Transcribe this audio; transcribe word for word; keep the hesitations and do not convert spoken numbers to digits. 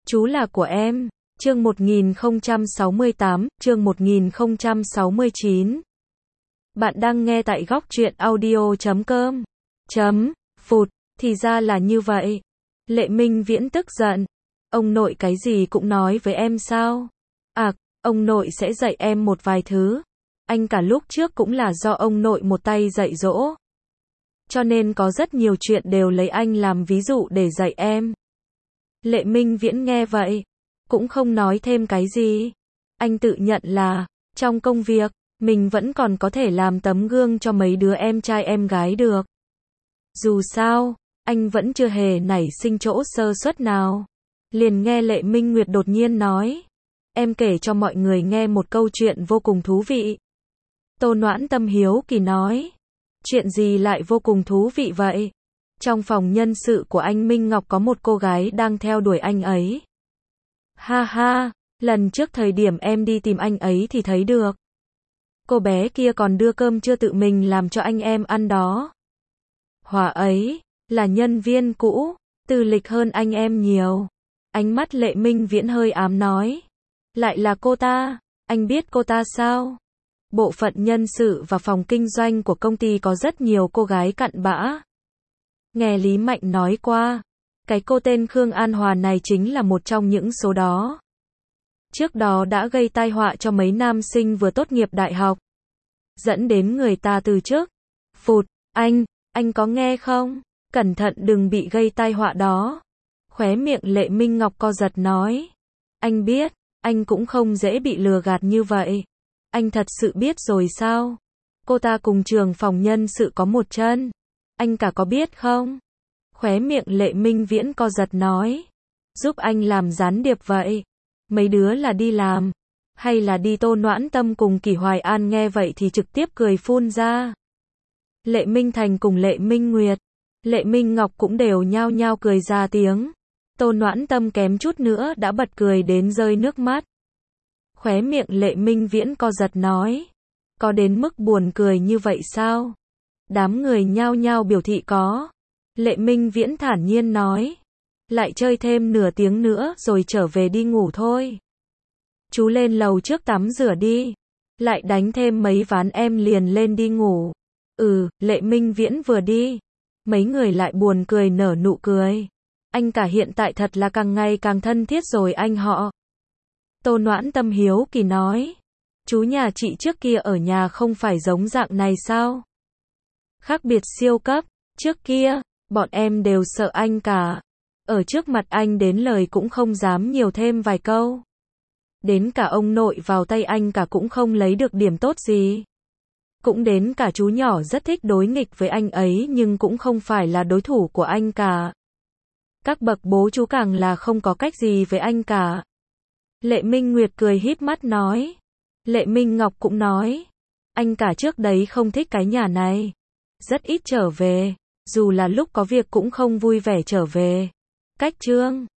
Chú là của em. Chương một nghìn không trăm sáu mươi tám, chương một nghìn không trăm sáu mươi chín. Bạn đang nghe tại góc truyện audio chấm com. Chấm, phụt, thì ra là như vậy. Lệ Minh Viễn tức giận. Ông nội cái gì cũng nói với em sao? À, ông nội sẽ dạy em một vài thứ. Anh cả lúc trước cũng là do ông nội một tay dạy dỗ. Cho nên có rất nhiều chuyện đều lấy anh làm ví dụ để dạy em. Lệ Minh Viễn nghe vậy, cũng không nói thêm cái gì. Anh tự nhận là, trong công việc, mình vẫn còn có thể làm tấm gương cho mấy đứa em trai em gái được. Dù sao, anh vẫn chưa hề nảy sinh chỗ sơ suất nào. Liền nghe Lệ Minh Nguyệt đột nhiên nói, em kể cho mọi người nghe một câu chuyện vô cùng thú vị. Tô Noãn Tâm hiếu kỳ nói, chuyện gì lại vô cùng thú vị vậy? Trong phòng nhân sự của anh Minh Ngọc có một cô gái đang theo đuổi anh ấy. Ha ha, lần trước thời điểm em đi tìm anh ấy thì thấy được. Cô bé kia còn đưa cơm trưa tự mình làm cho anh em ăn đó. Hòa ấy, là nhân viên cũ, tư lịch hơn anh em nhiều. Ánh mắt Lệ Minh Viễn hơi ám nói. Lại là cô ta, anh biết cô ta sao? Bộ phận nhân sự và phòng kinh doanh của công ty có rất nhiều cô gái cặn bã. Nghe Lý Mạnh nói qua, cái cô tên Khương An Hòa này chính là một trong những số đó. Trước đó đã gây tai họa cho mấy nam sinh vừa tốt nghiệp đại học. Dẫn đến người ta từ chức. Phụt, anh, anh có nghe không? Cẩn thận đừng bị gây tai họa đó. Khóe miệng Lệ Minh Ngọc co giật nói. Anh biết, anh cũng không dễ bị lừa gạt như vậy. Anh thật sự biết rồi sao? Cô ta cùng trường phòng nhân sự có một chân. Anh cả có biết không? Khóe miệng Lệ Minh Viễn co giật nói. Giúp anh làm gián điệp vậy. Mấy đứa là đi làm. Hay là đi? Tô Noãn Tâm cùng Kỷ Hoài An nghe vậy thì trực tiếp cười phun ra. Lệ Minh Thành cùng Lệ Minh Nguyệt, Lệ Minh Ngọc cũng đều nhao nhao cười ra tiếng. Tô Noãn Tâm kém chút nữa đã bật cười đến rơi nước mắt. Khóe miệng Lệ Minh Viễn co giật nói. Có đến mức buồn cười như vậy sao? Đám người nhao nhao biểu thị có. Lệ Minh Viễn thản nhiên nói. Lại chơi thêm nửa tiếng nữa rồi trở về đi ngủ thôi. Chú lên lầu trước tắm rửa đi. Lại đánh thêm mấy ván em liền lên đi ngủ. Ừ, Lệ Minh Viễn vừa đi. Mấy người lại buồn cười nở nụ cười. Anh cả hiện tại thật là càng ngày càng thân thiết rồi anh họ. Tô Noãn Tâm hiếu kỳ nói. Chú nhà chị trước kia ở nhà không phải giống dạng này sao? Khác biệt siêu cấp. Trước kia, bọn em đều sợ anh cả. Ở trước mặt anh đến lời cũng không dám nhiều thêm vài câu. Đến cả ông nội vào tay anh cả cũng không lấy được điểm tốt gì. Cũng đến cả chú nhỏ rất thích đối nghịch với anh ấy nhưng cũng không phải là đối thủ của anh cả. Các bậc bố chú càng là không có cách gì với anh cả. Lệ Minh Nguyệt cười híp mắt nói. Lệ Minh Ngọc cũng nói. Anh cả trước đấy không thích cái nhà này. Rất ít trở về. Dù là lúc có việc cũng không vui vẻ trở về. Cách chương